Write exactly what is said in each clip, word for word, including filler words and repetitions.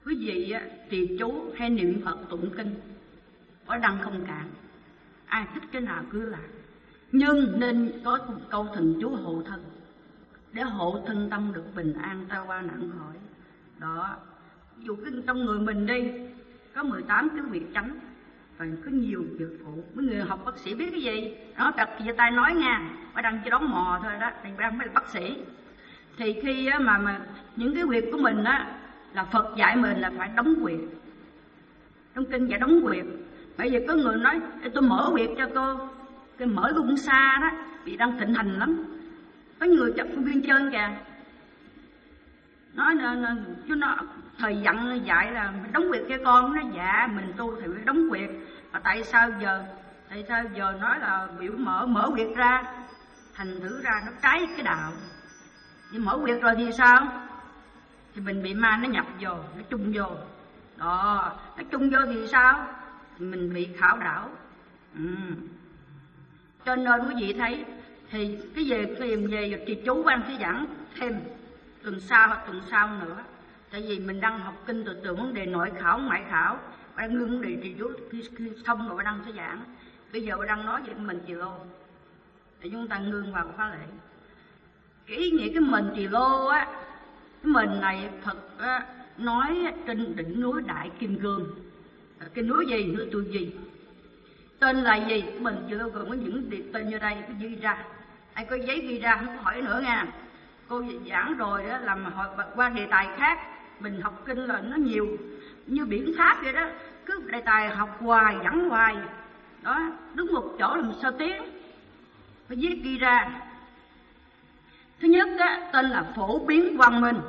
Quý vị trì chú hay niệm Phật tụng kinh, có đăng không cản, ai thích cái nào cứ làm, nhưng nên có một câu thần chú hộ thân, để hộ thân tâm được bình an, tai qua nạn khỏi. Đó, ví dụ trong người mình đi có mười tám cái việc tránh, và có nhiều việc phụ. Mấy người học bác sĩ biết cái gì nó đặt chia tay nói nha, phải đăng chỉ đón mò thôi đó, thì đang mới là bác sĩ. Thì khi mà mà những cái việc của mình á là Phật dạy mình là phải đóng quyệt, trong kinh dạy đóng quyệt. Bây giờ có người nói tôi mở quyệt cho cô, cái mở cũng xa đó, vì đang thịnh hành lắm. Có người chặt công viên chân kìa, nói chứ nó thời dặn dạy là đóng quyệt cho con, nó dạ mình tu thì phải đóng quyệt. Mà tại sao giờ tại sao giờ nói là biểu mở mở quyệt ra, thành thử ra nó trái cái đạo. Nhưng mở quyệt rồi thì sao? Thì mình bị ma nó nhập vô, nó chung vô. Đó, nó chung vô thì sao? Thì mình bị khảo đảo. Ừ. Cho nên quý vị thấy thì cái về cái về thì chú quan sẽ giảng thêm tuần sau hoặc tuần sau nữa. Tại vì mình đang học kinh từ từ vấn đề nội khảo, ngoại khảo, và đang ngưng vấn đề trì chú, khi, khi xong rồi đang sẽ giảng. Bây giờ đang nói về mình trì lô, để chúng ta ngưng vào khóa lễ. Cái ý nghĩa cái mình trì lô á, cái mình này Phật á, nói trên đỉnh núi Đại Kim Cương. Cái núi gì, núi tu gì, tên là gì, mình trì lô gồm có những tên như đây, cái ghi ra. Ai có giấy ghi ra không có hỏi nữa nha. Cô giảng rồi đó, làm hỏi qua đề tài khác. Mình học kinh là nó nhiều như biển tháp vậy đó, cứ đề tài học hoài, giảng hoài. Đó, đứng một chỗ làm sao tiếng, phải viết ghi ra. Thứ nhất á, tên là phổ biến quang minh.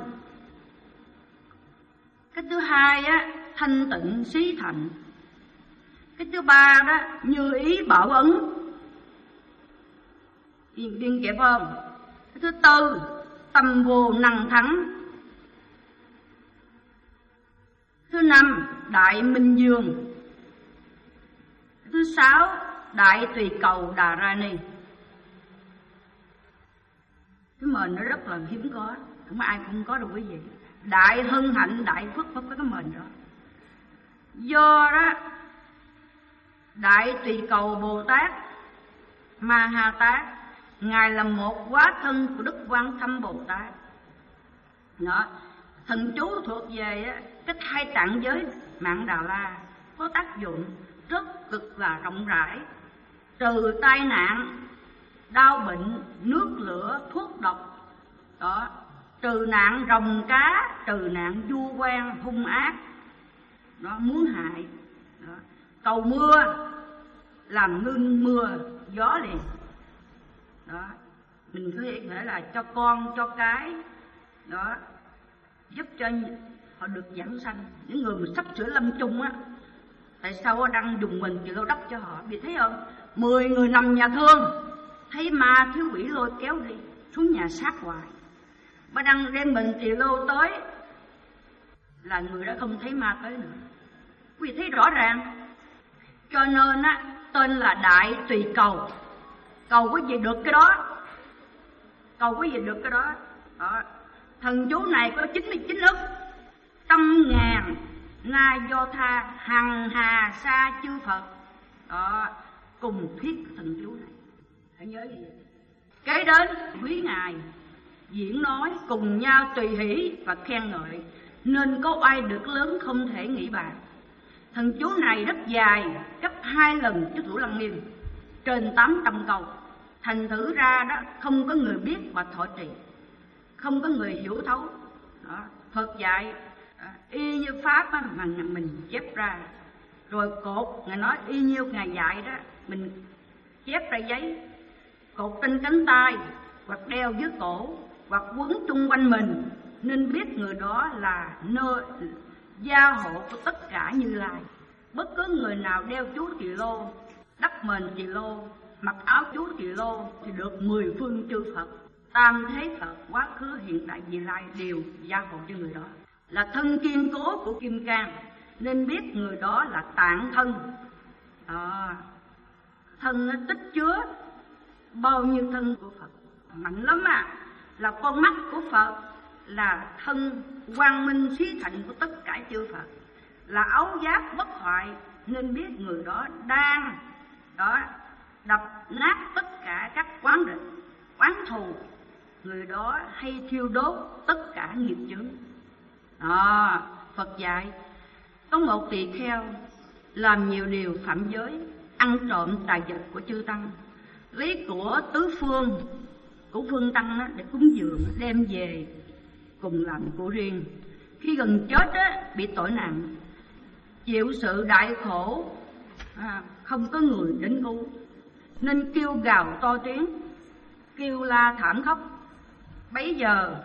Cái thứ hai á, thanh tịnh xí thành. Cái thứ ba đó, như ý bảo ấn. Điên, điên kẹp không? Cái thứ tư, tâm vô năng thắng. Thứ năm, đại minh dương. Thứ sáu, đại tùy cầu Đà Ra Ni. Cái mền nó rất là hiếm có, không ai cũng có đâu quý vị. Đại hân hạnh, đại phước phải có cái mền đó. Do đó đại tùy cầu Bồ Tát Ma Ha Tát, ngài là một hóa thân của Đức Quan Thâm Bồ Tát. Đó, thần chú thuộc về cái hai tạng giới Mạng Đà La, có tác dụng rất cực là rộng rãi, trừ tai nạn, đau bệnh, nước lửa, thuốc độc. Đó, trừ nạn rồng cá, trừ nạn vu quan hung ác, đó, muốn hại. Đó, cầu mưa, làm ngưng mưa gió liền. Đó, mình có thể là cho con cho cái, đó, giúp cho họ được giảng sanh. Những người mà sắp sửa lâm chung á, tại sao đang dùng mình chịu đắp cho họ? Vì thấy không, mười người nằm nhà thương, thấy ma thiếu quỷ lôi kéo đi xuống nhà sát hoài, mà đang đem mình trì lô tới là người đó không thấy ma tới nữa. Quý vị thấy rõ ràng. Cho nên á, tên là đại tùy cầu. Cầu có gì được cái đó, cầu có gì được cái đó. Đó, thần chú này có chín mươi chín ức, trăm ngàn na do tha, hằng hà sa chư Phật. Đó, cùng thuyết thần chú này, hãy nhớ gì vậy? Kế đến quý ngài diễn nói cùng nhau tùy hỷ và khen ngợi, nên có oai được lớn không thể nghĩ bàn. Thần chú này rất dài, gấp hai lần chư Thủ Lăng Nghiêm, trên tám trăm câu. Thành thử ra đó không có người biết và thọ trì, không có người hiểu thấu. Đó, Phật dạy y như pháp á, mà mình chép ra, rồi cột ngài nói y như ngài dạy đó, mình chép ra giấy, cột trên cánh tay hoặc đeo dưới cổ hoặc quấn chung quanh mình, nên biết người đó là nơi gia hộ của tất cả Như Lai. Bất cứ người nào đeo chú trì lô, đắp mền trì lô, mặc áo chú trì lô thì được mười phương chư Phật, tam thế Phật, quá khứ hiện tại Như Lai đều gia hộ cho người đó. Là thân kiên cố của Kim Cang, nên biết người đó là tạng thân. Đó, thân nó tích chứa bao nhiêu thân của Phật, mạnh lắm à. Là con mắt của Phật, là thân quang minh xí thạnh của tất cả chư Phật, là áo giáp bất hoại, nên biết người đó đang đó đập nát tất cả các quán địch, quán thù. Người đó hay thiêu đốt tất cả nghiệp chướng. Đó, Phật dạy có một tỳ kheo làm nhiều điều phạm giới, ăn trộm tài vật của chư tăng, lấy của tứ phương của phương tăng đó để cúng dường, đem về cùng làm của riêng. Khi gần chết đó, bị tội nặng, chịu sự đại khổ, à, không có người đến cứu, nên kêu gào to tiếng, kêu la thảm khóc. Bấy giờ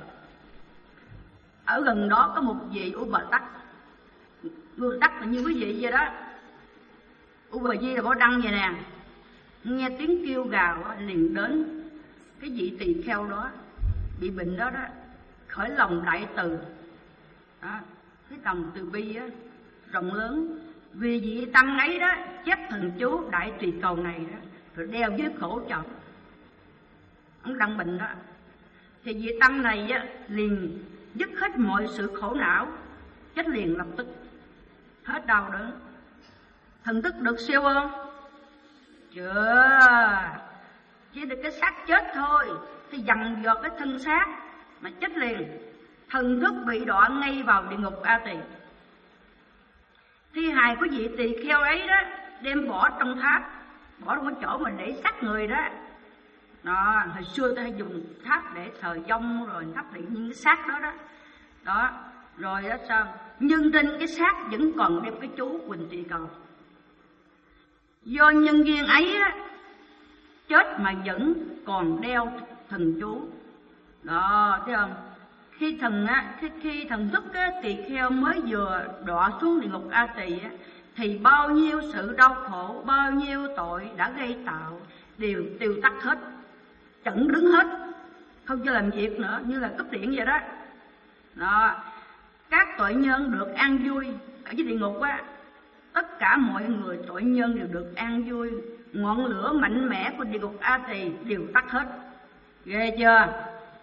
ở gần đó có một vị U Bà Tắc. U Bà Tắc là như quý vị vậy đó. U Bà Di là Bảo Đăng vậy nè. Nghe tiếng kêu gào liền đến cái vị tỳ kheo đó bị bệnh đó đó, khởi lòng đại từ đó, cái lòng từ bi á, rộng lớn. Vì vị tăng ấy đó chép thần chú đại tỳ cầu này đó, rồi đeo với khổ chồng ông đang bệnh đó, thì vị tăng này á, liền dứt hết mọi sự khổ não, chết liền lập tức, hết đau đớn. Thần thức được siêu không? Chưa, chỉ được cái xác chết thôi, thì dằn dò cái thân xác mà chết liền. Thần thức bị đọa ngay vào địa ngục A Tỳ. Thi hài của vị tỳ kheo ấy đó đem bỏ trong tháp, bỏ trong cái chỗ mà để xác người đó. Đó, hồi xưa ta hay dùng tháp để thờ vong, rồi tháp để những cái xác đó đó. Đó, rồi đó sao? Nhưng trên cái xác vẫn còn đem cái chú Quỳnh Tỳ Cầu. Do nhân viên ấy á, chết mà vẫn còn đeo thần chú. Đó, thấy không? Khi thần á, khi, khi thần thức á, tỳ kheo mới vừa đọa xuống địa ngục A Tỳ á, thì bao nhiêu sự đau khổ, bao nhiêu tội đã gây tạo đều tiêu tắt hết, chẩn đứng hết, không cho làm việc nữa, như là cúp điện vậy đó. Đó, các tội nhân được an vui ở dưới địa ngục á, tất cả mọi người tội nhân đều được an vui. Ngọn lửa mạnh mẽ của địa ngục A Tỳ đều tắt hết. Ghê chưa?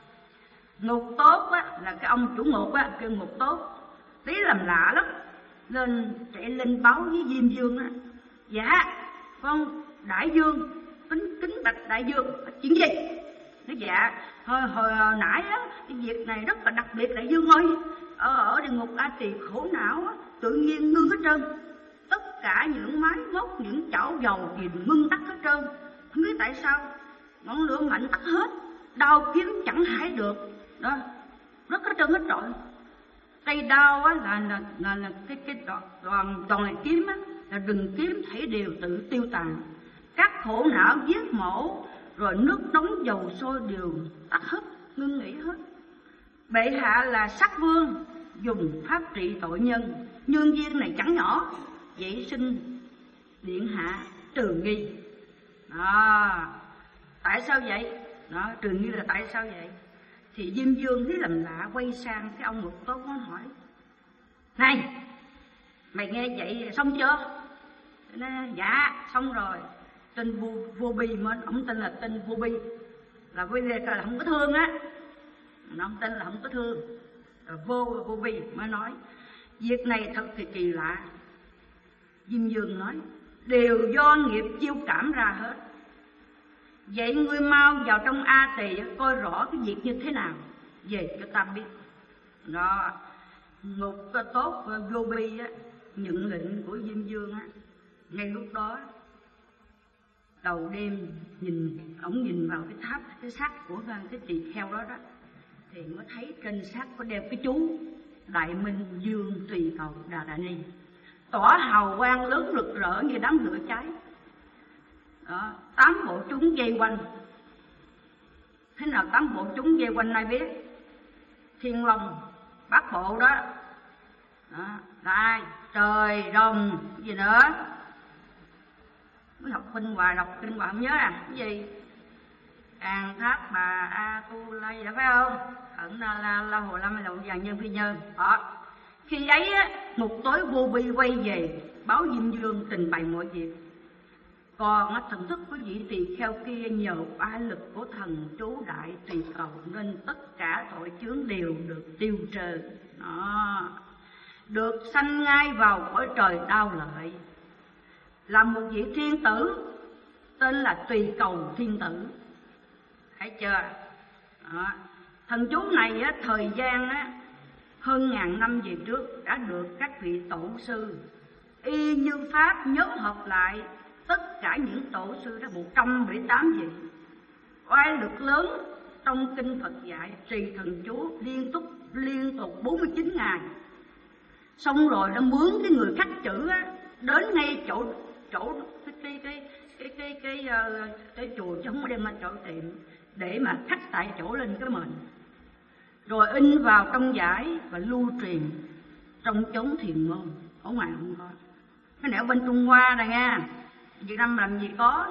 Ngục tốt á, là cái ông chủ ngục á, kêu ngục tốt, tí làm lạ lắm, lên chạy lên báo với Diêm Dương á. Dạ, con Đại Dương kính kính bạch Đại Dương, chuyện gì? Nó dạ, hồi, hồi nãy á, cái việc này rất là đặc biệt Đại Dương ơi. Ở, ở địa ngục A Tỳ khổ não á, tự nhiên ngưng hết trơn. Tất cả những máy móc, những chảo dầu thì ngưng tắt hết trơn. Không biết tại sao, ngọn lửa mạnh tắt hết, đao kiếm chẳng hại được. Đó, rất hết trơn hết trọi. Cây đao á là là là, là cái cái đoàn đoàn này kiếm á, là rừng kiếm thảy đều tự tiêu tàn. Các khổ não giết mổ, rồi nước nóng dầu sôi đều tắt hết, ngưng nghỉ hết. Bệ hạ là sắc vương, dùng pháp trị tội nhân, nhân viên này chẳng nhỏ, vậy xin điện hạ trừ nghi. Đó, tại sao vậy? Đó, trừ nghi là tại sao vậy? Thì Diêm Dương thấy làm lạ, quay sang cái ông ngục tốt nó hỏi: này, mày nghe vậy xong chưa? Nó, dạ xong rồi. Tên vô, vô bi mà ông tên là tên vô bi, là vô là không có thương á, ông tên là không có thương. Rồi vô vô bi mới nói: việc này thật thì kỳ lạ. Diêm Dương nói: đều do nghiệp chiêu cảm ra hết. Vậy ngươi mau vào trong A Tỳ coi rõ cái việc như thế nào, về cho ta biết. Đó, ngục tốt vô bi á, nhận lệnh của Diêm Dương á. Ngay lúc đó đầu đêm nhìn, ổng nhìn vào cái tháp, cái xác của cái tỳ kheo đó đó, thì mới thấy trên xác có đeo cái chú Đại Minh Dương Tỳ Cầu Đà Đà Ni, tỏa hào quang lớn rực rỡ như đám lửa cháy. Đó, tám bộ chúng dây quanh. Thế nào tám bộ chúng dây quanh ai biết? Thiên Long Bát Bộ đó. Đó, là ai? Trời Rồng gì nữa? Mới học kinh Hòa, đọc kinh Hòa không nhớ à? Cái gì? An Tháp Bà A Tu Lay là phải không? Ẩn La La La Hồ Lâm Lậu Vàng Nhân Phi Nhân. Đó. Khi ấy á, ngục tối vô bi quay về báo Diêm Dương trình bày mọi việc. Còn á, thần thức của vị tỳ kheo kia nhờ oai lực của thần chú đại tỳ cầu nên tất cả tội chướng đều được tiêu trừ. Đó, được sanh ngay vào cõi trời đau lợi, là một vị thiên tử tên là Tỳ Cầu Thiên Tử. Thấy chưa? Đó. Thần chú này á, thời gian á, hơn ngàn năm về trước đã được các vị tổ sư y như pháp nhóm hợp lại tất cả những tổ sư đó một trăm mười tám vị, oai lực lớn trong kinh Phật dạy trì thần chú liên tục liên tục bốn mươi chín ngày. Xong rồi nó mướn cái người khắc chữ á, đến ngay chỗ chỗ cái cái cái cái cái cái, cái, cái chùa, chứ không có đem lên chỗ tiệm, để mà khắc tại chỗ lên cái mền, rồi in vào trong giải và lưu truyền trong chốn thiền môn. Ở ngoài không có. Cái này ở bên Trung Hoa này nha, Việt Nam làm gì có.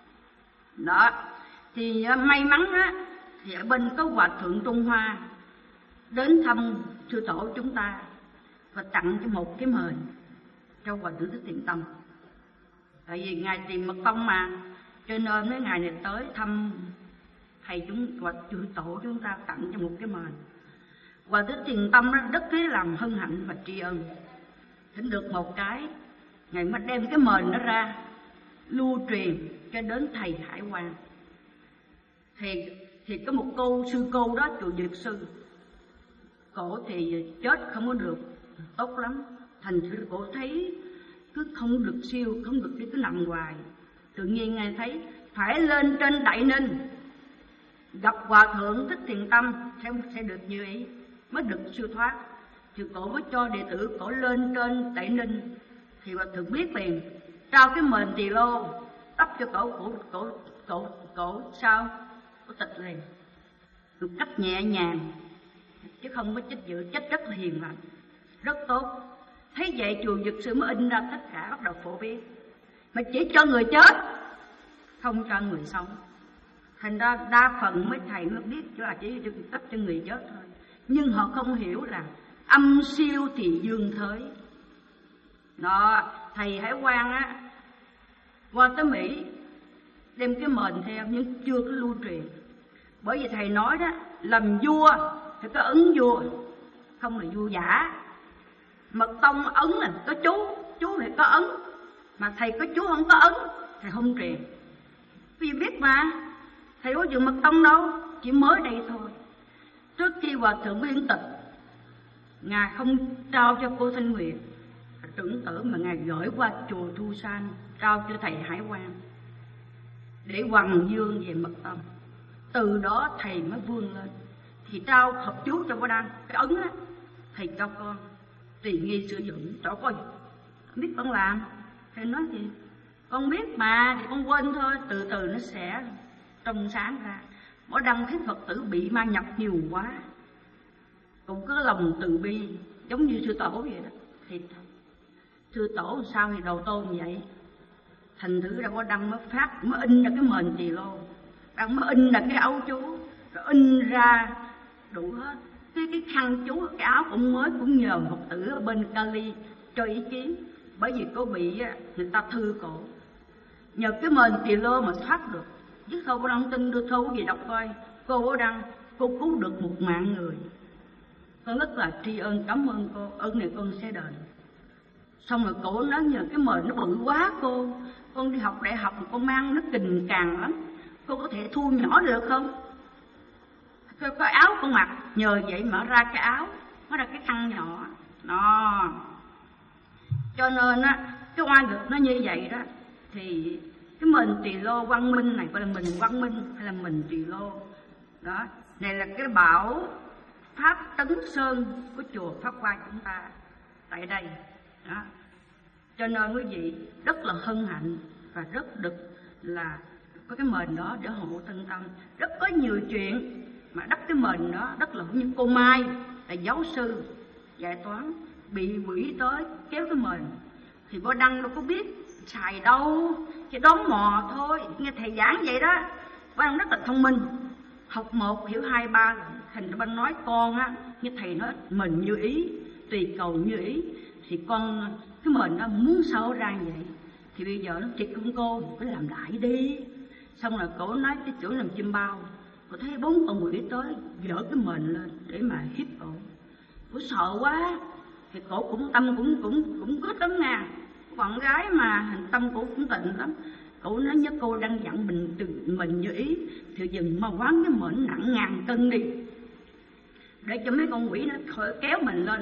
Đó, thì may mắn á, thì ở bên có Hòa Thượng Trung Hoa đến thăm sư tổ chúng ta và tặng cho một cái mền cho Hòa Thượng Thích Thiện Tông. Tại vì ngài tìm mật tông mà, cho nên mấy ngày này tới thăm thầy chúng và chư tổ chúng ta tặng cho một cái mền. Hòa Thượng Thiện Tông đó rất thế làm hân hạnh và tri ân. Thỉnh được một cái, ngài mới đem cái mền đó ra lưu truyền cho đến thầy Hải Quang. Thì thì có một cô sư cô đó, chùa Dược Sư, cổ thì chết không có được tốt lắm, thành thử cổ thấy cứ không được siêu, không được đi, cứ nằm hoài. Tự nhiên ngài thấy phải lên trên Đại Ninh gặp Hòa Thượng Thích Thiện Tâm sẽ sẽ được như ý, mới được siêu thoát. Thì cổ mới cho đệ tử cổ lên trên Đại Ninh. Thì Hòa Thượng biết liền trao cái mền tỳ lô đắp cho cổ, cổ cổ cổ cổ sao cổ tịch liền, một cách nhẹ nhàng chứ không có trách dự, trách rất là hiền lành, rất tốt. Thấy vậy chùa Dược Sư mới in ra tất cả, bắt đầu phổ biến. Mà chỉ cho người chết, không cho người sống. Thành ra đa phần mấy thầy mới biết là chỉ cấp cho người chết thôi, nhưng họ không hiểu là âm siêu thì dương thới. Đó, thầy Hải Quang á qua tới Mỹ đem cái mền theo nhưng chưa có lưu truyền. Bởi vì thầy nói đó, làm vua thì có ấn vua, không là vua giả. Mật tông ấn là có chú, chú thì có ấn, mà thầy có chú không có ấn thầy không truyền. Vì biết mà, thầy có dự mật tông đâu, chỉ mới đây thôi. Trước khi Hòa Thượng viên tịch, ngài không trao cho cô Thanh Nguyệt trưởng tử, mà ngài gửi qua chùa Thu San trao cho thầy Hải Quang để hoằng dương về mật tông. Từ đó thầy mới vươn lên, thì trao học chú cho cô Đăng cái ấn á, thầy cho con tùy nghi sử dụng. Chỗ coi biết con làm, thầy nói gì con biết mà, thì con quên thôi, từ từ nó sẽ trong sáng ra. Mỗi đăng thấy Phật tử bị ma nhập nhiều quá, cũng có lòng từ bi giống như sư tổ vậy đó. Thì sư tổ sao thì đầu tôn vậy, thành thử ra có đăng mới phát, mới in ra cái mền tỳ lô, đăng mới in ra cái áo chú, rồi in ra đủ hết. Cái cái khăn chú, cái áo cũng mới, cũng nhờ Phật tử ở bên Cali cho ý kiến. Bởi vì cô bị người ta thư cổ, nhờ cái mền tỳ lô mà thoát được. Chứ không có đăng tin đưa thâu gì đọc coi. Cô có đăng, cô cứu được một mạng người. Con rất là tri ân, cảm ơn cô, ơn này con sẽ đền. Xong rồi cổ nói nhờ cái mền nó bự quá cô, con đi học đại học mà con mang nó kình càng lắm, cô có thể thu nhỏ được không? Cái, cái áo con mặc, nhờ vậy mở ra cái áo, mở ra cái khăn nhỏ. Đó. Cho nên á, cái oai lực nó như vậy đó. Thì cái mền tỳ lô quang minh này gọi là mình quang minh hay là mình tỳ lô. Đó, này là cái bảo pháp Tấn Sơn của chùa Pháp Hoa chúng ta tại đây. Đó. Cho nên quý vị rất là hân hạnh và rất được là có cái mền đó để hộ thân tâm. Rất có nhiều chuyện mà đắp cái mền đó, rất là như cô Mai là giáo sư dạy toán, bị quỷ tới kéo cái mền, thì Bố Đăng đâu có biết xài đâu, chỉ đón mò thôi. Nghe thầy giảng vậy đó, Bố Đăng rất là thông minh, học một hiểu hai ba rồi. Thành ra Bố nói con á, như thầy nói mình như ý, tùy cầu như ý, thì con cái mền đó muốn sao ra vậy Thì bây giờ nó thiệt con cô, phải làm lại đi. Xong rồi cổ nói cái chỗ làm chim bao, cổ thấy bốn con quỷ tới dỡ cái mền lên để mà hiếp cổ. Cổ sợ quá, thì cổ cũng tâm cũng cũng cũng cướp lắm nha. Con gái mà hành tâm cổ cũng tịnh lắm. Cổ nói nhớ cô đang dặn mình từ mình như ý, thì dừng mà quán cái mệnh nặng ngàn cân đi, để cho mấy con quỷ nó khỏi kéo mình lên.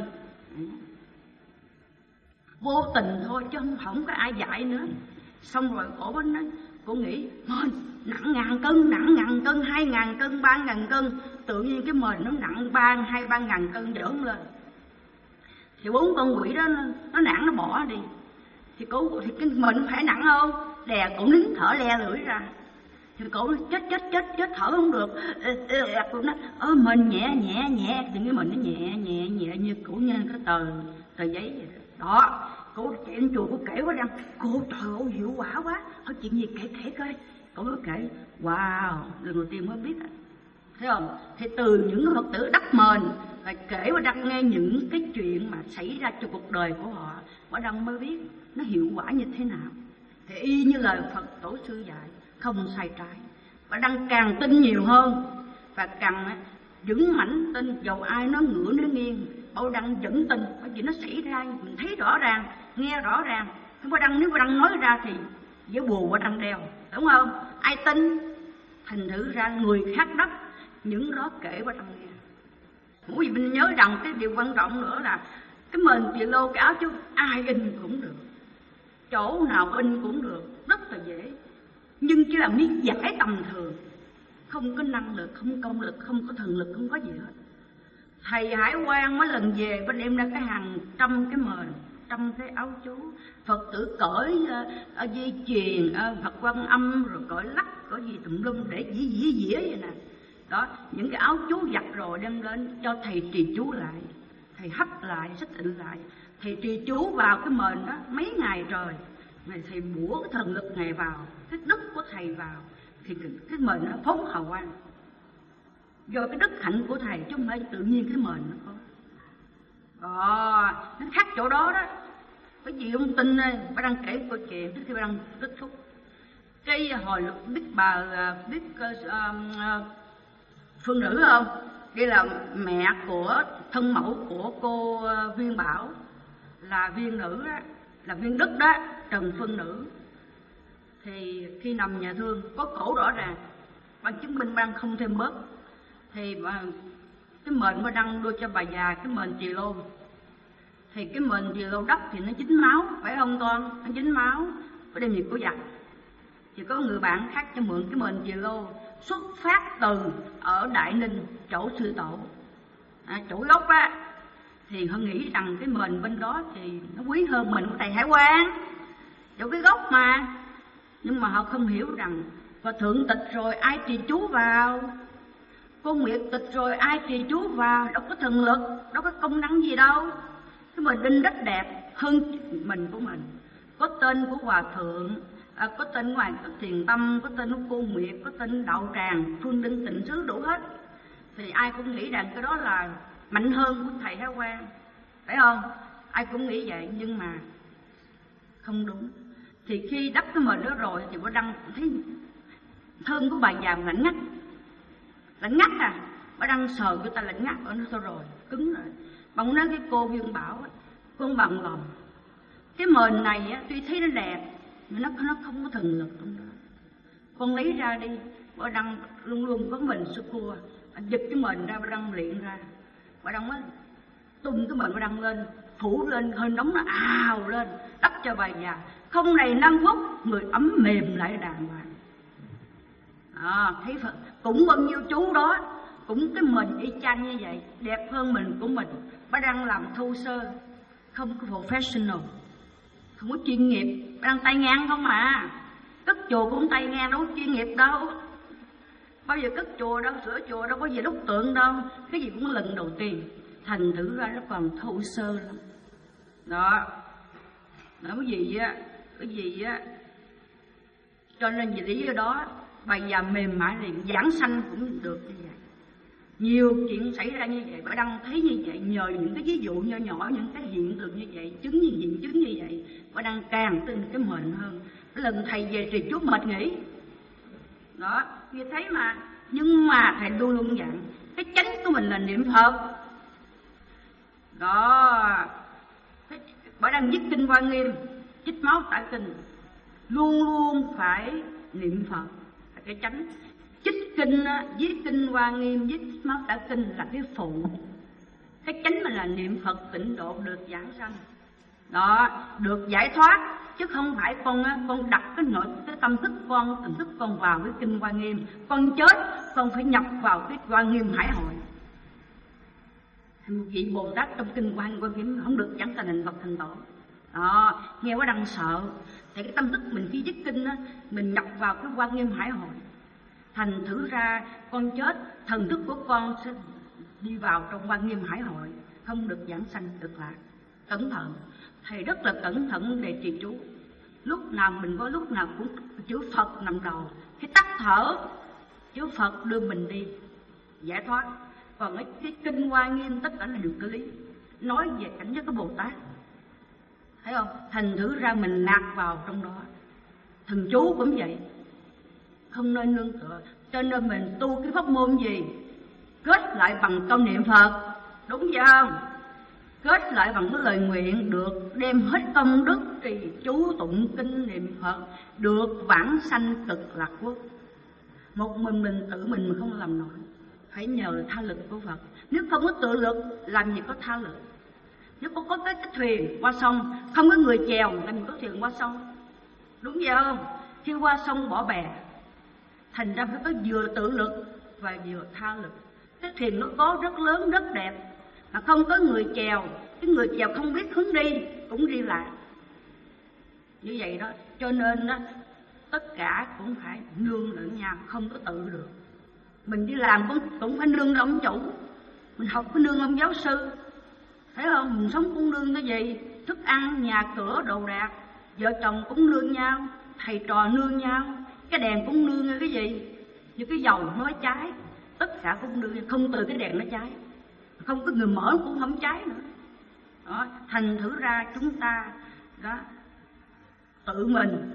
Vô tình thôi chứ không, không có ai dạy nữa. Xong rồi cổ nói, cổ nghĩ mền nặng ngàn cân, nặng ngàn cân, hai ngàn cân, ba ngàn cân. Tự nhiên cái mền nó nặng ba, hai ba ngàn cân dỡ lên. Thì bốn con quỷ đó nó, nó nặng nó bỏ đi. Thì cổ thì cái mền phải nặng không? Đè cổ nín thở le lưỡi ra. Thì cổ nói chết chết chết chết thở không được. Cổ nói ơ mình nhẹ nhẹ nhẹ. Thì cái mình nó nhẹ nhẹ nhẹ như cổ như cái tờ tờ giấy vậy đó. Đó, cổ chạy đến chùa, cổ kể quá rằng cô trời ơi hiệu quả quá. Hỏi chuyện gì kể kể coi. Cổ nói kể, wow, lần đầu tiên mới biết. Thấy không? Thì từ những Phật tử đắp mền và kể và đăng nghe những cái chuyện mà xảy ra trong cuộc đời của họ, họ đăng mới biết nó hiệu quả như thế nào. Thì y như lời Phật tổ sư dạy, không sai trái. Và đăng càng tin nhiều hơn và càng vững mãnh tin, dầu ai nói ngửa nói nghiêng, Bảo Đăng vẫn tin, bởi vì nó xảy ra mình thấy rõ ràng, nghe rõ ràng. Bảo Đăng nếu Bảo Đăng nói ra thì với bùa Bảo Đăng đeo, đúng không? Ai tin? Thành thử ra người khác đắp những đó kể Bảo Đăng nghe. Mỗi vì mình nhớ rằng cái điều quan trọng nữa là cái mền tỳ lô, cái áo chú ai in cũng được, chỗ nào in cũng được, rất là dễ. Nhưng chỉ là biết giải tầm thường, không có năng lực, không công lực, không có thần lực, không có gì hết. Thầy Hải Quang mỗi lần về phải đem ra cái hàng trăm cái mền, trăm cái áo chú. Phật tử cởi uh, dây chuyền, uh, Phật Quan Âm, rồi cởi lắc, cởi gì tùm lum để dĩ dĩ dĩa vậy nè. Đó, những cái áo chú giặt rồi đem lên cho thầy trì chú lại, thầy hấp lại, xích ịnh lại. Thầy trì chú vào cái mền đó mấy ngày trời, ngày thầy bủa cái thần lực ngày vào, cái đức của thầy vào, thì cái, cái mền nó phóng hào quang. Do cái đức hạnh của thầy chứ không phải tự nhiên cái mền nó có. Đó, nó khác chỗ đó đó. Cái gì không tin đây, bà đang kể câu chuyện trước khi bà đang kết thúc. Cái hồi lúc biết bà biết uh, uh, Phương Nữ không? Đây là mẹ của thân mẫu của cô uh, Viên Bảo, là Viên Nữ đó, là Viên Đức đó, Trần Phương Nữ. Thì khi nằm nhà thương có cổ rõ ràng, bằng chứng minh ban không thêm bớt. Thì bà, cái mền bà đăng đưa cho bà già cái mền tỳ lô. Thì cái mền tỳ lô đắp thì nó dính máu, phải không con? Nó dính máu, phải đem việc của giặt. Thì có người bạn khác cho mượn cái mền tỳ lô xuất phát từ ở Đại Ninh, chỗ sư tổ, à, chỗ gốc á. Thì họ nghĩ rằng cái mền bên đó thì nó quý hơn mền của thầy Hải Quang, chỗ cái gốc mà. Nhưng mà họ không hiểu rằng và thượng tịch rồi ai trì chú vào, cô Nguyệt tịch rồi ai trì chú vào, đâu có thần lực, đâu có công năng gì đâu. Cái mền đinh rất đẹp hơn mình của mình, có tên của hòa thượng, à, có tên của Hoàng Thiền Tâm, có tên của cô Nguyệt, có tên Đạo Tràng, Phương Đinh Tịnh Xứ đủ hết. Thì ai cũng nghĩ rằng cái đó là mạnh hơn của thầy Hải Quang, phải không? Ai cũng nghĩ vậy, nhưng mà không đúng. Thì khi đắp cái mền đó rồi thì bà Đăng thấy thơm của bà già lạnh ngắt, lạnh ngắt à. Bà Đăng sờ cái tay lạnh ngắt ở nó sao rồi, cứng rồi. Bà muốn nói cái cô Viên Bảo, con bằng lòng cái mền này á, tuy thấy nó đẹp nhưng nó nó không có thần lực trong đó. Con lấy ra đi. Bà Đăng luôn luôn có mình sơ cua, giật cái mền ra, bà Đăng luyện ra. Bà Đăng mới tung cái mền bà Đăng lên, phủ lên hơi nóng nó ào lên, đắp cho bà già. Không đầy năm phút người ấm mềm lại đàng hoàng. À, thấy Phật cũng bao nhiêu chú đó, cũng cái mình y chang như vậy, đẹp hơn mình của mình. Bà đang làm thô sơ, không có professional, không có chuyên nghiệp. Bà đang tay ngang không mà, cất chùa cũng tay ngang, đâu có chuyên nghiệp đâu. Bao giờ cất chùa đâu, sửa chùa đâu có gì đúc tượng đâu, cái gì cũng lần đầu tiên. Thành thử ra nó còn thô sơ lắm. Đó, đó cái gì á, cái gì á. Cho nên vì lý do đó bà già mềm mại liền, giảng sanh cũng được như vậy. Nhiều chuyện xảy ra như vậy, Bảo Đăng thấy như vậy, nhờ những cái ví dụ nhỏ nhỏ, những cái hiện tượng như vậy, chứng như hiện chứng như vậy, Bảo Đăng càng tin cái mệnh hơn. Lần thầy về trì chú mệt nghỉ đó, như thấy mà. Nhưng mà thầy luôn luôn dặn cái chánh của mình là niệm Phật đó. Bảo Đăng viết kinh Hoa Nghiêm, chích máu tả kinh, luôn luôn phải niệm Phật là cái chánh. Chích kinh á, viết kinh Hoa Nghiêm, viết máu tả kinh là cái phụ. Cái chánh mình là niệm Phật tịnh độ được giảng sanh đó, được giải thoát. Chứ không phải con á, con đặt cái nội cái tâm thức con, tâm thức con vào cái kinh Hoa Nghiêm, con chết con phải nhập vào cái Hoa Nghiêm Hải Hội. Một vị Bồ Tát trong kinh Hoa Nghiêm không được giảng thành hình Phật thành tổ đó. Nghe quá đăng sợ, thì cái tâm thức mình khi viết kinh á, mình nhập vào cái Hoa Nghiêm Hải Hội. Thành thử ra con chết, thần thức của con sẽ đi vào trong Hoa Nghiêm Hải Hội, không được giảng sanh cực lạc. Cẩn thận, thầy rất là cẩn thận để trì chú. Lúc nào mình có lúc nào cũng chữ Phật nằm đầu, khi tắt thở chữ Phật đưa mình đi giải thoát. Còn cái, cái kinh Hoa Nghiêm tất cả là điều cái lý, nói về cảnh giới của Bồ Tát, thấy không? Thành thử ra mình lạc vào trong đó. Thần chú cũng vậy, không nên nương tựa. Cho nên mình tu cái pháp môn gì kết lại bằng câu niệm Phật, đúng vậy không? Kết lại bằng cái lời nguyện, được đem hết công đức trì chú tụng kinh niệm Phật, được vãng sanh cực lạc quốc. Một mình mình tự mình mình không làm nổi, phải nhờ tha lực của Phật. Nếu không có tự lực làm gì có tha lực. Nếu có, có cái, cái thuyền qua sông, không có người chèo làm gì có thuyền qua sông, đúng vậy không? Khi qua sông bỏ bè, thành ra phải có vừa tự lực và vừa tha lực. Cái thuyền nó có rất lớn rất đẹp, mà không có người chèo, cái người chèo không biết hướng đi cũng đi lạc. Như vậy đó, cho nên đó, tất cả cũng phải nương lẫn nhau, không có tự được. Mình đi làm cũng, cũng phải nương ông chủ, mình học phải nương ông giáo sư, thấy không? Mình sống cũng nương cái gì? Thức ăn, nhà cửa, đồ đạc. Vợ chồng cũng nương nhau, thầy trò nương nhau, cái đèn cũng nương cái gì? Như cái dầu nó cháy, tất cả cũng nương, không từ cái đèn nó cháy, không có người mở cũng không cháy nữa đó. Thành thử ra chúng ta đó, tự mình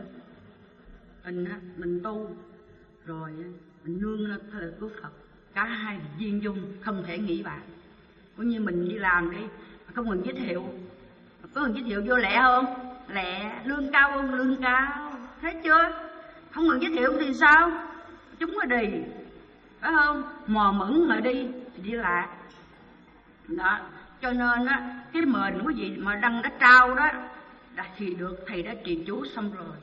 mình mình tu rồi mình nương lên thời của Phật, cả hai viên dung, không thể nghĩ bạn. Cũng như mình đi làm đi, không cần giới thiệu, có cần giới thiệu vô lẹ không? Lẹ. Lương cao không? Lương cao. Thấy chưa? Không cần giới thiệu thì sao? Chúng nó đi, phải không? Mò mẫn mà đi thì đi lạc đó. Cho nên á, cái mền của gì mà Đăng đã trao đó đã, thì được thầy đã trì chú xong rồi,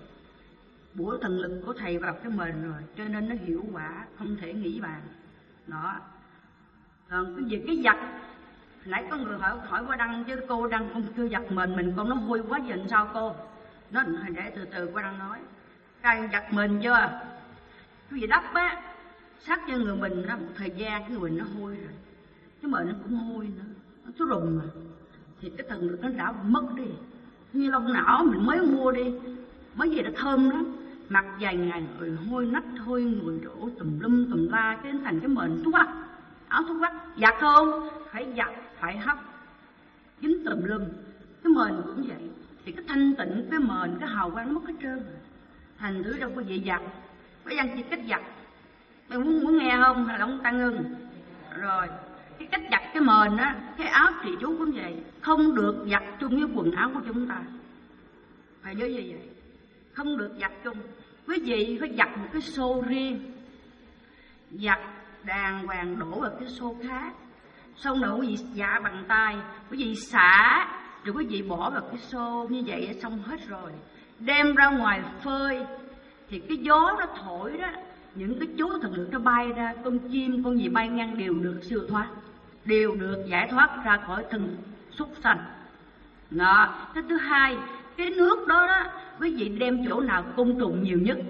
bủa thần lực của thầy vào cái mền rồi, cho nên nó hiệu quả không thể nghĩ bàn đó. Còn cái gì cái giặt, nãy có người hỏi hỏi qua Đăng chứ cô Đăng không chưa giặt mền mình, con nó hôi quá giờ làm sao cô? Nó để từ từ qua Đăng nói. Cài giặt mền chưa? Cái gì đắp á, sát cho người mình đó, một thời gian cái người mình nó hôi rồi, cái mền nó cũng hôi nữa, nó số rùng mà, thì cái thần lực nó đã mất đi. Như lông não mình mới mua đi, mới về đã thơm lắm, mặc vài ngày rồi hôi nách hôi người đổ tùm lum tùm la, cái thành cái mền thuốc bắc, áo thuốc bắc. Giặt không? Phải giặt, phải hấp, dính tùm lum. Cái mền cũng vậy, thì cái thanh tịnh cái mền, cái hào quang nó mất hết trơn. Thành thử đâu có gì giặt, phải dặn chỉ cách giặt. Mày muốn muốn nghe không? Hay là ông ta ngưng rồi. Cái cách giặt cái mền á, cái áo thì chú cũng vậy, không được giặt chung với quần áo của chúng ta, phải nhớ như vậy, không được giặt chung. Quý vị phải giặt một cái xô riêng, giặt đàng hoàng đổ vào cái xô khác, xong rồi quý vị dạ bằng tay, quý vị xả, rồi quý vị bỏ vào cái xô như vậy, xong hết rồi đem ra ngoài phơi, thì cái gió nó thổi đó, những cái chú thần lực nó bay ra, con chim con gì bay ngang đều được siêu thoát, đều được giải thoát ra khỏi thân súc sanh đó. Cái thứ hai, cái nước đó đó quý vị đem chỗ nào côn trùng nhiều nhất,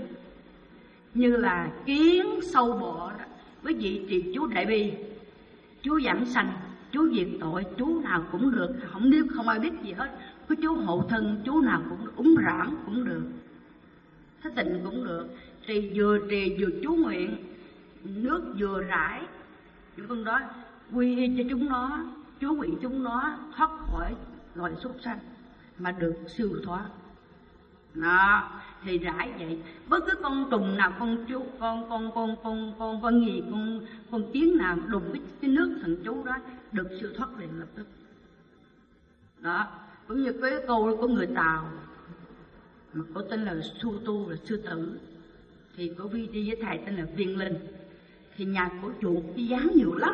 như là kiến sâu bọ đó, quý vị trì chú đại bi, chú giảng sanh, chú diệt tội, chú nào cũng được, không nếu không ai biết gì hết. Cái chú hộ thân, chú nào cũng được, úng rãm cũng được, thế tịnh cũng được. Trì vừa trì vừa chú nguyện, nước vừa rải những con đó quy y cho chúng nó, chúa nguyện chúng nó thoát khỏi loài súc sanh mà được siêu thoát. Đó, thì rải vậy, bất cứ con trùng nào, con chú, con con con con con con gì, con con kiến nào đụng cái, cái nước thần chú đó được siêu thoát liền lập tức. Đó, cũng như cái câu của người Tàu mà cô tên là Su Tu, là sư tử, thì cô vi đi với thầy tên là Viên Linh, thì nhà cổ chuột cái dáng nhiều lắm,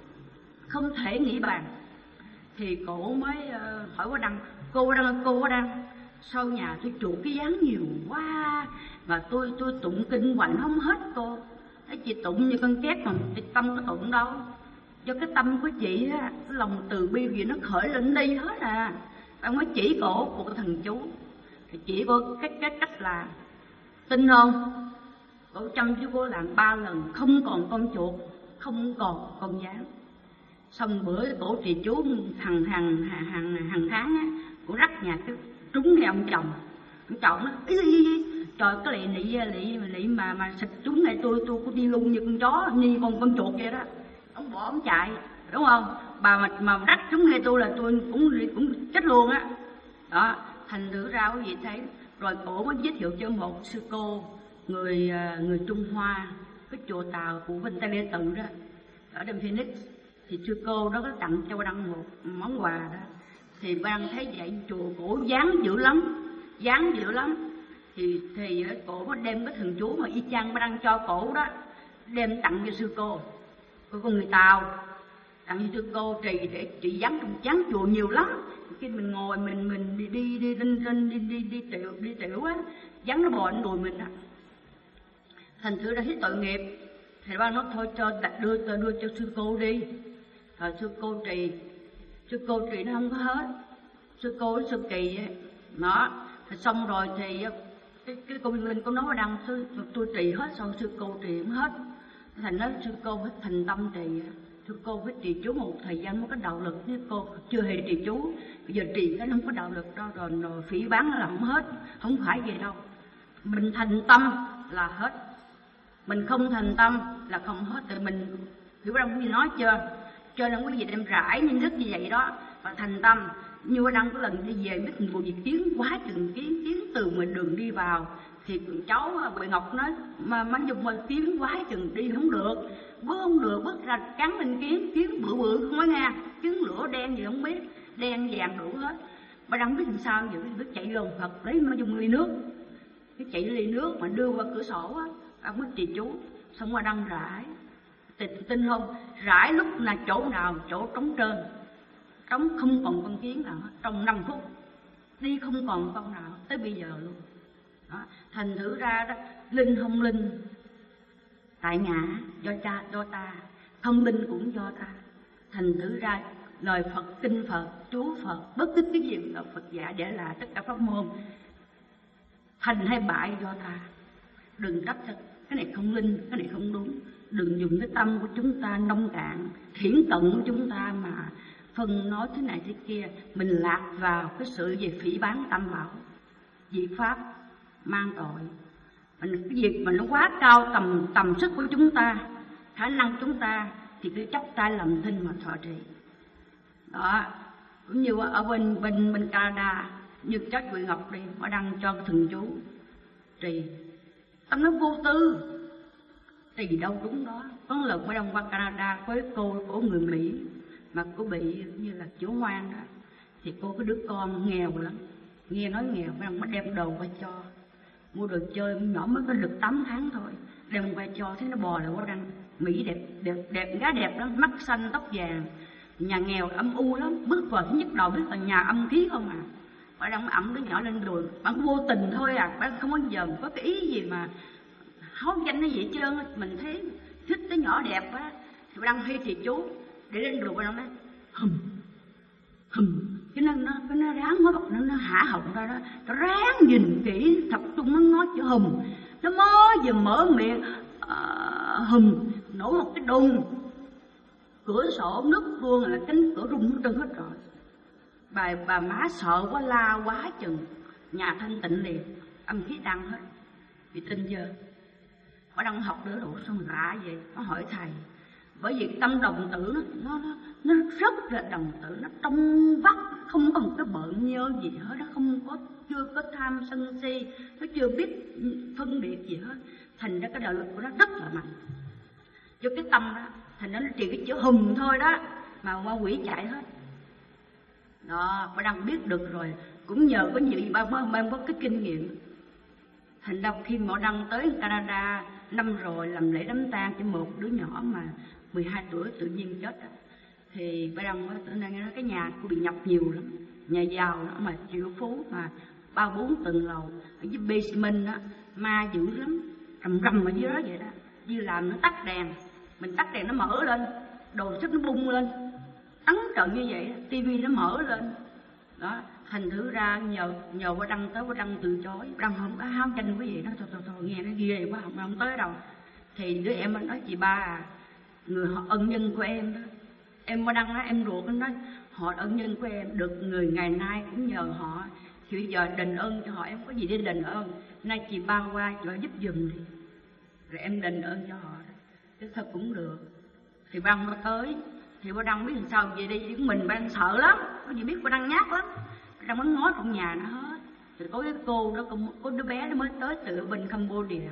không thể nghĩ bàn. Thì cổ mới uh, hỏi Quá Đăng, cô Quá Đăng, cô Quá Đăng, sau nhà tôi chuột cái dáng nhiều quá mà tôi tôi tụng kinh hoành không hết cô. Thấy chị tụng như con két mà cái tâm có tụng đâu. Do cái tâm của chị á, cái lòng từ bi gì nó khởi lên đi hết à. Bạn mới chỉ cổ của thần chú, thì chỉ cô cách cách cách là tin không? Cổ chăm chú cô làm ba lần, không còn con chuột, không còn con gián. Xong bữa cổ trì chú hàng hàng hàng hàng tháng á, cổ rắc nhà cái trúng ngay ông chồng, ông chồng nó ý, ý, ý. Trời, cái lị nị lị lị mà mà xịt trúng ngay tôi tôi cũng đi luôn như con chó, như con con chuột vậy đó. Ông bỏ ông chạy, đúng không? Bà mà mà rắc trúng ngay tôi là tôi cũng cũng chết luôn á. Đó, thành thử ra quý vị thấy, rồi cổ mới giới thiệu cho một sư cô người người Trung Hoa, cái chùa Tàu của Vinh Tây Lê Tự đó, ở đêm Phoenix. Thì sư cô đó có tặng cho Ba Đăng một món quà đó. Thì Ba Đăng thấy vậy, chùa cổ dáng dữ lắm, dáng dữ lắm. Thì thì cổ có đem cái thần chú mà y chang Ba Đăng cho cổ đó, đem tặng cho sư cô, cô con người Tàu, tặng cho sư cô trì để chị dán dán chùa nhiều lắm. Khi mình ngồi mình mình đi đi đi đi đi đi, đi, đi tiểu đi tiểu á, dán nó bò lên đùi mình á. Thành thử ra thấy tội nghiệp, thì Ba nói thôi cho đưa đưa, đưa cho sư cô đi. Rồi sư cô trì, sư cô trì nó không có hết, sư cô sư kỳ ấy. Đó, thì xong rồi thì cái, cái cô Viên Linh cô nói Ba Đăng, tôi, tôi trì hết, xong sư cô trì cũng hết. Thành nói sư cô phải thành tâm trì, sư cô phải trì chú một thời gian mới có đạo lực. Nếu cô chưa hề trì chú, bây giờ trì cái không có đạo lực đâu, rồi, rồi phỉ bán là không hết, không phải vậy đâu. Mình thành tâm là hết, mình không thành tâm là không hết. Tại mình hiểu Ba Đăng quý vị nói chưa? Cho nên quý vị đem rải những đức như vậy đó và thành tâm. Như Ba Đăng có lần đi về biết một việc tiếng quá chừng tiếng tiếng từ ngoài đường đi vào, thì cháu Huệ Ngọc nói mà má dùng mà tiếng quá chừng đi không được, bước không được, bước ra cắn lên kiến, kiến bự bự không có nghe, kiến lửa đen gì không biết, đen vàng đủ hết. Ba Đăng biết làm sao vậy, biết chạy gần Phật lấy má dùng ly nước, cái chạy ly nước mà đưa qua cửa sổ á, ông mới trì chú, xong Ba Đăng rải. Tin, tin không? Rải lúc là chỗ nào chỗ trống trơn, trống không còn con kiến nào hết, trong năm phút đi không còn con nào tới bây giờ luôn. Đó, thành thử ra đó, linh không linh tại ngã do cha do ta, không linh cũng do ta. Thành thử ra lời Phật, kinh Phật, chú Phật, bất cứ cái gì mà Phật dạy để là tất cả pháp môn thành hay bại do ta. Đừng trách cái này không linh, cái này không đúng. Đừng dùng cái tâm của chúng ta nông cạn, thiển cận của chúng ta mà phân nói thế này thế kia. Mình lạc vào cái sự về phỉ bán tam bảo, diệt pháp, mang tội. Mình cái việc mà nó quá cao tầm tầm sức của chúng ta, khả năng chúng ta, thì cứ chấp tay làm thinh mà thọ trì. Đó, cũng như ở bên bên bên Canada, như chắc Huệ Ngọc đi, họ đăng cho thần chú trì, tâm nó vô tư, trì đâu đúng đó. Có một lần Ba Đăng qua Canada với cô của người Mỹ mà cô bị như là chữa ngoan đó, thì cô có đứa con nghèo lắm, nghe nói nghèo, Ba Đăng mới đem đồ qua cho, mua đồ chơi nhỏ mới có được tám tháng thôi, đem qua cho, thấy nó bò lại Ba Đăng. Mỹ đẹp đẹp đẹp gái đẹp lắm, mắt xanh tóc vàng, nhà nghèo âm u lắm, bước vào thứ nhất đầu biết là nhà âm khí không à. Ba Đăng ẵm đứa nhỏ lên đùi, bạn vô tình thôi à, bạn không bao giờ có cái ý gì mà háo danh nó vậy trơn. Mình thấy thích cái nhỏ đẹp á, thì Ba Đăng hay thì chú để lên đùi, Ba Đăng nói hùm hùm, cái nó nó cái nó ráng mới nó nó hả họng ra đó, nó ráng nhìn kỹ tập trung nó nói chữ hùm, nó mới vừa mở miệng uh, hùm nổ một cái đùng, cửa sổ nứt luôn, là cánh cửa rung hết trơn hết rồi. Bà bà má sợ quá, la quá chừng, nhà thanh tịnh liền, âm khí đăng hết. Vì tin chưa? Bà Đăng học đứa đủ xong lạ vậy, nó hỏi thầy, Bởi vì tâm đồng tử nó, nó, nó rất là đồng tử, nó trong vắt, không có một cái bợn nhơ gì hết, nó không có, chưa có tham sân si, nó chưa biết phân biệt gì hết. Thành ra cái đạo lực của nó rất là mạnh. Cho cái tâm đó, thành ra nó chỉ cái chữ hùng thôi đó mà qua quỷ chạy hết. Đó, bà đang biết được rồi, cũng nhờ có nhiều ba ba có cái kinh nghiệm. Thành ra khi mà Đăng tới Canada năm rồi làm lễ đám tang cho một đứa nhỏ mà mười hai tuổi tự nhiên chết đó. Thì bà Đăng nói nói cái nhà cô bị nhập nhiều lắm, nhà giàu đó mà triệu phú mà ba bốn tầng lầu ở dưới basement đó, ma dữ lắm, rầm rầm ở dưới đó vậy đó. Như làm nó tắt đèn, mình tắt đèn nó mở lên, đồ sách nó bung lên, ấn trận như vậy, tivi nó mở lên đó. Thành thử ra nhờ nhờ qua Đăng tới, qua Đăng từ chối, Đăng không có háo tranh quý vị đó, thôi thôi thôi nghe nó ghê quá, không, không tới đâu. Thì đứa em nó nói chị ba à, người họ ân nhân của em đó, em qua Đăng đó, em ruột nó nói họ ân nhân của em, được người ngày nay cũng nhờ họ, thì bây giờ đền ơn cho họ, em có gì để đền ơn, nay chị ba qua cho giúp giùm đi, rồi em đền ơn cho họ đó. Thế thôi cũng được. Thì Đăng nó tới, thì bà Đăng biết làm sao về đây với mình, bà Đăng sợ lắm, có gì biết bà Đăng nhát lắm, bà Đăng mới ngó trong nhà nó hết. Thì có cái cô đó, có đứa bé nó mới tới từ bên Cambodia,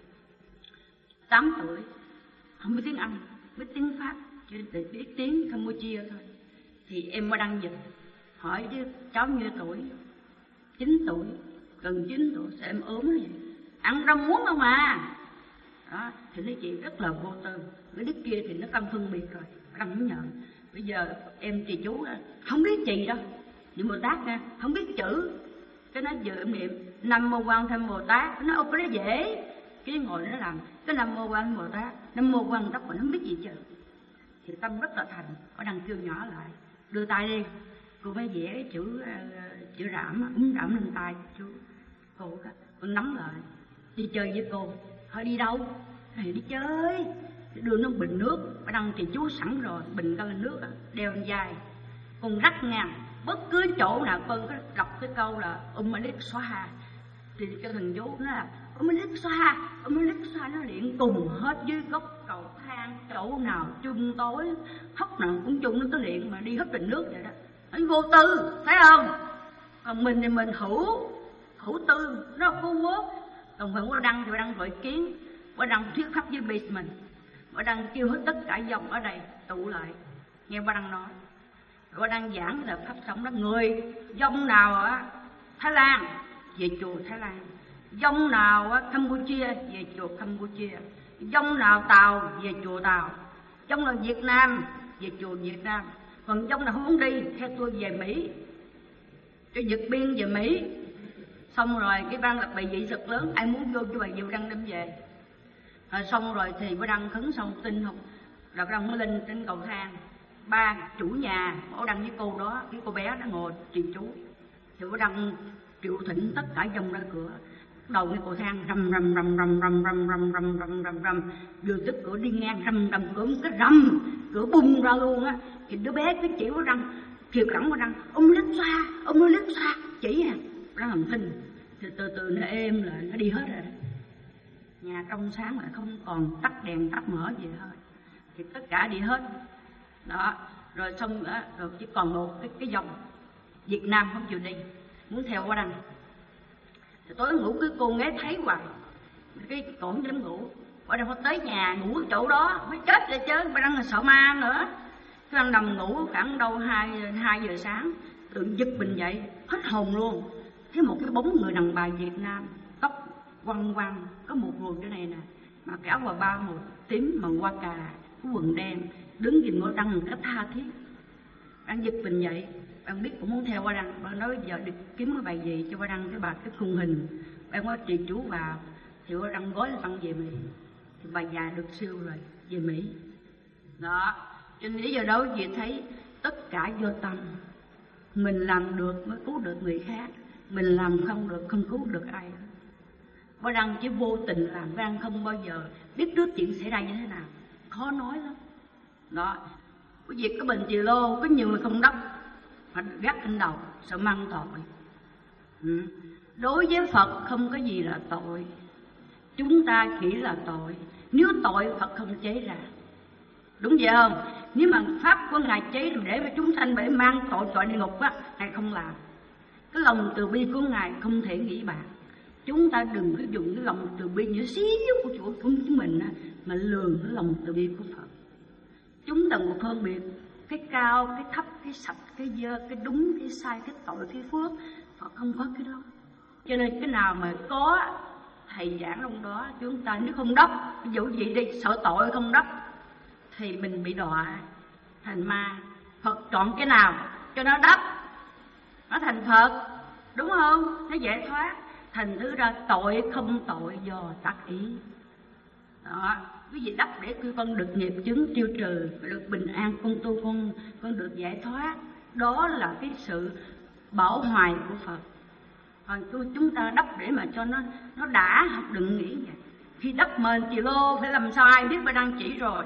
tám tuổi, không biết tiếng Anh, biết tiếng Pháp, chỉ biết tiếng Campuchia thôi. Thì em bà Đăng dịch, hỏi chứ cháu nhiêu tuổi? Chín tuổi, gần chín tuổi, sao em ốm vậy? Ăn rau muống không à? Đó, thì nói chị rất là vô tư. Cái đứa kia thì nó tâm phân biệt rồi, Đăng không nhận. Bây giờ em trì chú đó, không biết chị đâu, niệm Bồ Tát nha, không biết chữ. Cái nó vừa em niệm Nam Mô Quan Tham Bồ Tát, nó ô cái đó dễ. Cái ngồi nó làm cái Nam Mô Quan Bồ Tát, Nam Mô Quan Tát mà nó không biết gì chứ. Thì tâm rất là thành, ở Đăng kêu nhỏ lại, đưa tay đi. Cô mới vẽ chữ chữ rảm, úng rảm lên tay chú. Cô đó, con nắm lại, đi chơi với cô. Hỏi đi đâu? Thì đi chơi. Đưa nó bình nước, ở Đăng thì chú sẵn rồi, bình cái nước đeo lên vai. Con rắc ngang, bất cứ chỗ nào con có đọc cái câu là Om Mani Swaha, thì cái thần chú nó là Om Mani Swaha, Om Mani Swaha, nó liền cùng hết dưới gốc cầu thang, chỗ nào chung tối, hốc nào cũng chung nó tới liền, mà đi hấp bình nước vậy đó. Nó vô tư, thấy không? Còn mình thì mình hữu, hữu tư, nó có quốc. Còn phần qua Đăng thì qua Đăng gọi kiến, qua Đăng thuyết pháp với basement, qua Đăng kêu hết tất cả dòng ở đây tụ lại, nghe qua Đăng nói. Qua Đăng giảng là pháp sống đó, người dòng nào ở Thái Lan về chùa Thái Lan, dòng nào ở Campuchia về chùa Campuchia, dòng nào Tàu về chùa Tàu, dòng nào Việt Nam về chùa Việt Nam, còn dòng nào không muốn đi theo tôi về Mỹ, cho vượt biên về Mỹ. Xong rồi cái ban là bài vị thật lớn, ai muốn vô cho bài vụ Đăng đem về. Rồi xong rồi thì bà Đăng khấn xong tin không, rồi bà Đăng mới lên trên cầu thang. Ba chủ nhà bà Đăng với cô đó, cái cô bé nó ngồi trì chú, thì bà Đăng triệu thỉnh tất cả dòng ra cửa. Đầu cái cầu thang rầm rầm rầm rầm rầm rầm rầm rầm rầm rầm rầm, vừa tức cửa đi ngang rầm rầm, cửa một cái rầm, cửa bung ra luôn á. Thì đứa bé cái chỉ bà Đăng kiều cẳng bà Đăng, ông lít xoa, ông lít xoa chỉ à, bà Đăng làm thinh. Thì từ từ nó êm lại, nó đi hết rồi. Nhà trong sáng lại không còn tắt đèn tắt mở gì thôi, thì tất cả đi hết đó. Rồi xong đó, rồi chỉ còn một cái cái dòng Việt Nam không chịu đi, muốn theo qua Đăng. Thì tối ngủ cái cô nghe thấy hoài, cái cổ không dám ngủ, qua Đăng phải tới nhà ngủ ở chỗ đó mới chết rồi chứ. Bà Đăng là sợ ma nữa. Cái Đăng nằm ngủ khoảng đâu hai hai giờ sáng, tự giật mình dậy hết hồn luôn, thấy một cái bóng người đàn bà Việt Nam, tóc quăng quăng, có một người chỗ này nè, mặc cái áo bà ba màu tím màu hoa cà, cái quần đen, đứng nhìn ngôi Đăng một cách tha thiết. Đăng giật mình dậy, bạn biết cũng muốn theo qua Đăng, bạn nói giờ được kiếm cái bài gì cho qua Đăng, cái bà cái khung hình, bạn có trì chú vào, thì qua Đăng gói là Đăng về Mỹ, thì bà già được siêu rồi, về Mỹ. Đó, cho nên lý do đó chị thấy tất cả do tâm, mình làm được mới cứu được người khác, mình làm không được không cứu được ai. Bà Đăng chỉ vô tình làm, bà Đăng không bao giờ biết trước chuyện xảy ra như thế nào, khó nói lắm. Đó, cái việc cái bình chì lô, có nhiều người không đắp, phải gác trên đầu, sợ mang tội. Ừ. Đối với Phật không có gì là tội, chúng ta chỉ là tội. Nếu tội Phật không chế ra, Đúng vậy không? Nếu mà pháp của Ngài chế để mà chúng sanh phải mang tội tội địa ngục á, Ngài không làm. Cái lòng từ bi của Ngài không thể nghĩ bạc. Chúng ta đừng có dùng cái lòng từ bi nhỏ xíu của chủ của chúng mình á, mà lường cái lòng từ bi của Phật. Chúng ta một phân biệt cái cao, cái thấp, cái sạch, cái dơ, cái đúng, cái sai, cái tội, cái phước. Phật không có cái đó. Cho nên cái nào mà có thầy giảng trong đó, chúng ta nếu không đắp, ví dụ gì đi, sợ tội không đắp thì mình bị đọa thành ma. Phật chọn cái nào cho nó đắp, nó thành Phật, đúng không? Nó giải thoát. Thành thứ ra tội không tội do tác ý. Đó, cái gì đắp để con được nghiệp chứng tiêu trừ, được bình an, con tu con con được giải thoát. Đó là cái sự bảo hoài của Phật. Còn chúng ta đắp để mà cho nó nó đã, đừng nghĩ vậy. Khi đắp mền Tỳ Lô phải làm sao, ai biết, phải đăng chỉ rồi.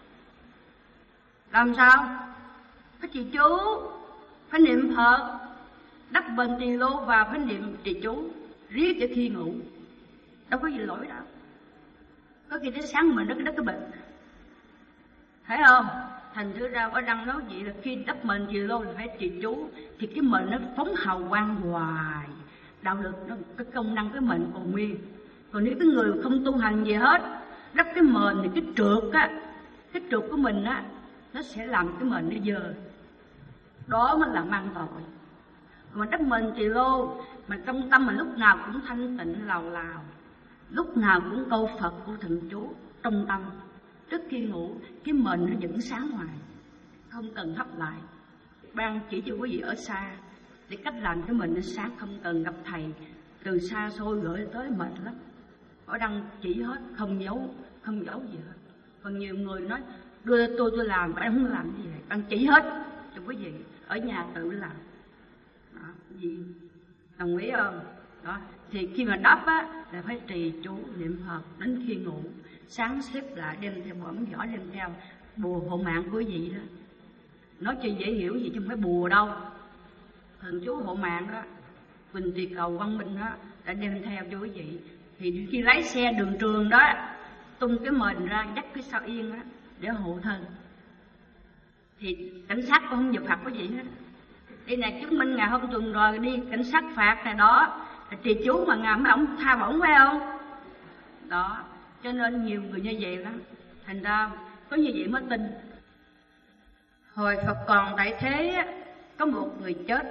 Làm sao? Phải trì chú, phải niệm Phật. Đắp mền Tỳ Lô và phải niệm trì chú riết cho khi ngủ, đâu có gì lỗi đâu. Có khi tới sáng mình đứt đứt cái bệnh, thấy không? Thành thử ra ở đăng nói vậy là khi đắp mền Tỳ Lô là phải trì chú, thì cái mền nó phóng hào quang hoài, đạo lực nó, cái công năng cái mền còn nguyên. Còn nếu cái người không tu hành gì hết, đắp cái mền thì cái trượt á, cái trượt của mình á, nó sẽ làm cái mền nó dơ. Đó mới là mang tội. Còn đắp mền Tỳ Lô mà trong tâm mình lúc nào cũng thanh tịnh lào lào, lúc nào cũng câu Phật của thần chú trong tâm. Trước khi ngủ cái mền nó vẫn sáng hoài, không cần hấp lại. Ban chỉ cho quý vị ở xa để cách làm cái mền nó sáng, không cần gặp thầy từ xa xôi gửi tới, mệt lắm. Ở đăng chỉ hết, không giấu, không giấu gì hết. Còn nhiều người nói đưa tôi tôi làm, phải không làm gì vậy? Ban chỉ hết cho quý vị ở nhà tự làm. Đó, gì đồng ý không? Đó, thì khi mà đắp á là phải trì chú niệm Phật đến khi ngủ, sáng xếp lại đem theo bỏng vỏ, đem theo bùa hộ mạng của quý vị đó. Nói cho dễ hiểu gì chứ không phải bùa đâu. Thần chú hộ mạng đó, Quỳnh Tỳ Cầu Văn Minh đó, đã đem theo cho quý vị. Thì khi lái xe đường trường đó, tung cái mền ra dắt cái sao yên đó để hộ thân. Thì cảnh sát cũng không giật phạt quý vị hết. Đây này chứng minh ngày hôm tuần rồi đi cảnh sát phạt này đó, trì chú mà ngày mấy ông tha bổng phải không? Đó, cho nên nhiều người như vậy lắm. Thành ra có như vậy mới tin. Hồi Phật còn tại thế á, có một người chết,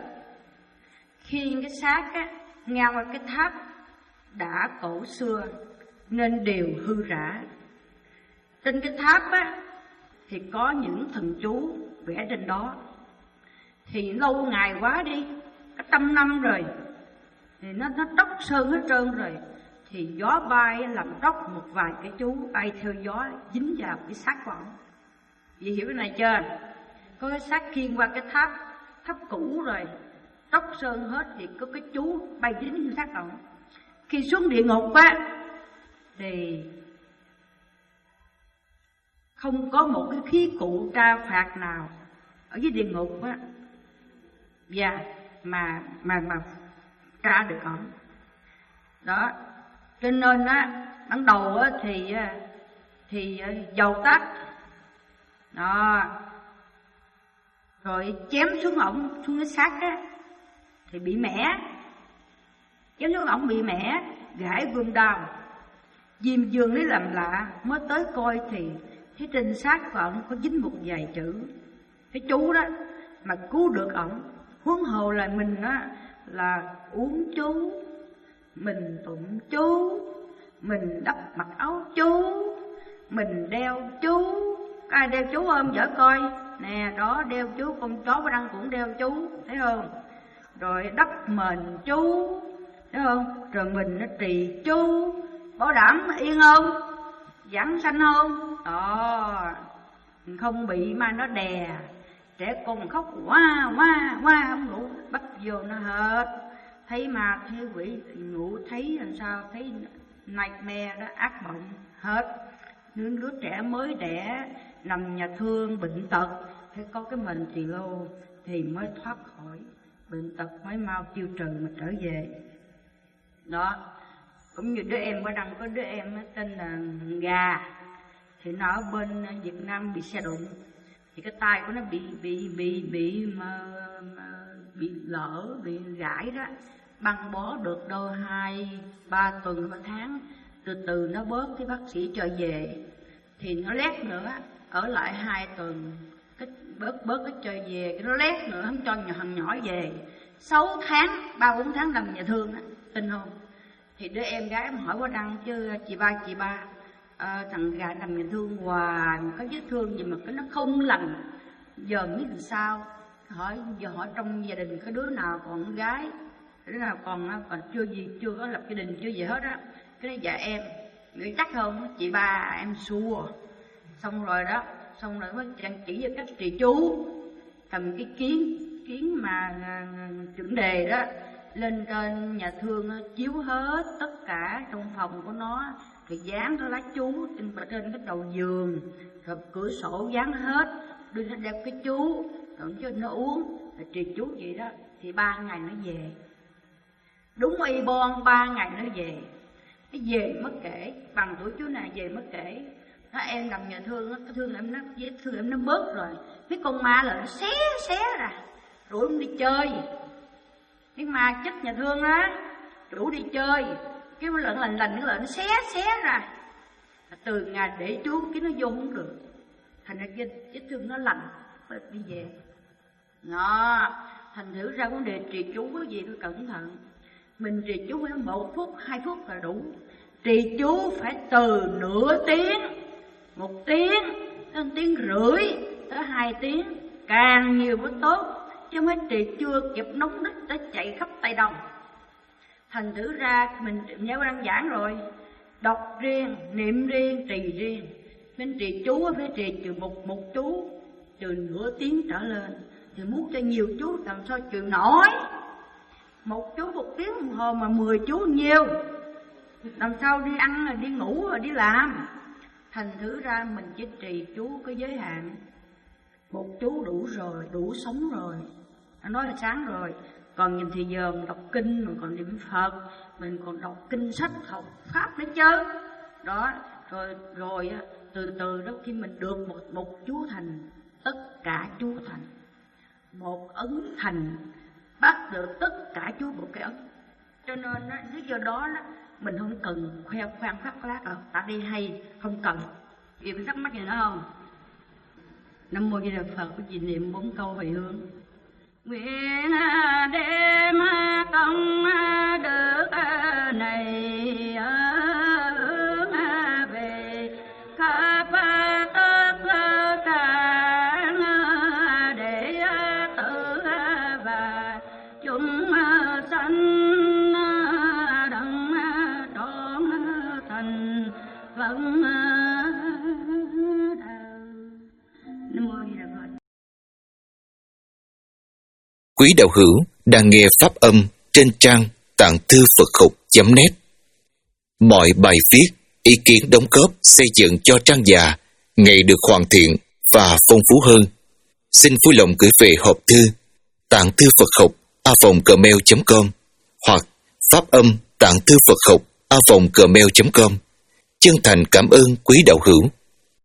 khi cái xác á ngang qua cái tháp đã cổ xưa nên đều hư rã. Trên cái tháp á thì có những thần chú vẽ trên đó. Thì lâu ngày quá đi, cả trăm năm rồi, thì nó nó đốc sơn hết trơn rồi. Thì gió bay làm đốc một vài cái chú bay theo gió dính vào cái xác của ông. Vậy hiểu cái này chưa? Có cái xác khiêng qua cái tháp, tháp cũ rồi, đốc sơn hết thì có cái chú bay dính vào xác ông. Khi xuống địa ngục á thì không có một cái khí cụ tra phạt nào ở dưới địa ngục á, và mà mà mà tra được ổng. Đó, cho nên á ban đầu á thì thì dầu tắt đó, rồi chém xuống ổng, xuống cái xác á thì bị mẻ, chém xuống ổng bị mẻ, gãi gươm đao. Diêm Dương lấy làm lạ mới tới coi thì thấy trên xác của ổng có dính một vài chữ, cái chú đó mà cứu được ổng. Huống hồ là mình á là uống chú, mình tụng chú, mình đắp mặc áo chú, mình đeo chú. Ai đeo chú không vợ coi nè, đó đeo chú, con chó của Đăng cũng đeo chú, thấy không? Rồi đắp mền chú, thấy không? Rồi mình nó trì chú, bảo đảm yên không, vãng sanh không. Đó, không bị ma nó đè. Trẻ con khóc quá quá quá không ngủ, bắt vô nó hết. Thấy ma thấy quỷ ngủ thấy làm sao, thấy nightmare đó, ác mộng hết. Những đứa trẻ mới đẻ nằm nhà thương bệnh tật, phải có cái mền Tỳ Lô thì mới thoát khỏi bệnh tật, mới mau tiêu trừ mà trở về. Đó, cũng như đứa em có đăng, có đứa em tên là Gà. thì nó ở bên Việt Nam bị xe đụng, thì cái tay của nó bị bị bị bị mà, mà bị lỡ, bị gãy đó, băng bó được đôi hai ba tuần ba tháng, từ từ nó bớt, cái bác sĩ cho về, thì nó lét nữa, ở lại hai tuần, cái bớt bớt cái cho về, cái nó lét nữa, không cho nhà thằng nhỏ về, sáu tháng, ba bốn tháng nằm nhà thương á, tin không? Thì đứa em gái em hỏi qua đăng chứ chị ba chị ba à, thằng gà nằm nhà thương hoài, có vết thương gì mà cái nó không lành, giờ biết làm sao? Hỏi giờ hỏi trong gia đình có đứa nào còn con gái, đứa nào còn còn chưa gì chưa có lập gia đình chưa gì hết á, cái này dạ em nghĩ chắc không? Chị ba em xua, xong rồi đó, xong rồi mới chỉ cho cách trì chú, cầm cái kiến kiến mà chuẩn đề đó lên trên nhà thương chiếu hết tất cả trong phòng của nó, rồi dán cái lá chú trên trên cái đầu giường, rồi cửa sổ dán hết, đưa nó đeo cái chú, rồi cho nó uống, rồi trì chú vậy đó, thì ba ngày nó về, đúng y bon ba ngày nó về. Cái về mất kể, bằng tuổi chú này về mất kể, nó em nằm nhà thương, cái thương em nó vết thương em nó bớt rồi, mấy con ma là nó xé xé ra, rủ em đi chơi. Cái ma chết nhà thương đó, rủ đi chơi, cái lợn lành lành cái lợn nó xé xé ra, từ ngày để chú cái nó vô không được, thành ra cái vết thương nó lành, phải đi về. Đó, thành thử ra vấn đề trì chú cái gì phải cẩn thận. Mình trì chú phải một phút, hai phút là đủ. Trì chú phải từ nửa tiếng, một tiếng, tới một tiếng rưỡi, tới hai tiếng, càng nhiều mới tốt. Chứ mấy trì chưa kịp nóng nít đã chạy khắp Tây Đông. Thành thử ra mình nhớ đăng giảng rồi, đọc riêng, niệm riêng, trì riêng. Mình trì chú phải trì từ một một chú, từ nửa tiếng trở lên. Thì muốn cho nhiều chú làm sao chịu nổi. Một chú một tiếng đồng hồ mà mười chú nhiều, làm sao đi ăn rồi đi ngủ rồi đi làm. Thành thử ra mình chỉ trì chú có giới hạn, một chú đủ rồi, đủ sống rồi. Nó nói là sáng rồi, còn nhìn thì giờ mình đọc kinh, mình còn niệm Phật, mình còn đọc kinh sách, học Pháp nữa chứ. Đó, rồi rồi từ từ đó khi mình được một, một chú thành, tất cả chú thành. Một ấn thành bắt được tất cả chú một cái ấn. Cho nên lý do đó mình không cần khoe khoang phát lát đâu, ta đi hay không cần. Vì mình thắc mắc gì nữa không? Nam mô Di Đà Phật, có gì niệm bốn câu hồi hướng. Nguyện đêm công đức này hướng về khắp tất cả để tự và chúng sanh đấng trọn thành vẫn đạo. Nam mô Di Đà Phật. Quý đạo hữu đang nghe pháp âm trên trang tạng thư Phật học chấm net. Mọi bài viết, ý kiến đóng góp xây dựng cho trang già ngày được hoàn thiện và phong phú hơn. Xin vui lòng gửi về hộp thư tạng thư Phật học a vòng gmail chấm com hoặc pháp âm tạng thư Phật học a vòng gmail chấm com. Chân thành cảm ơn quý đạo hữu.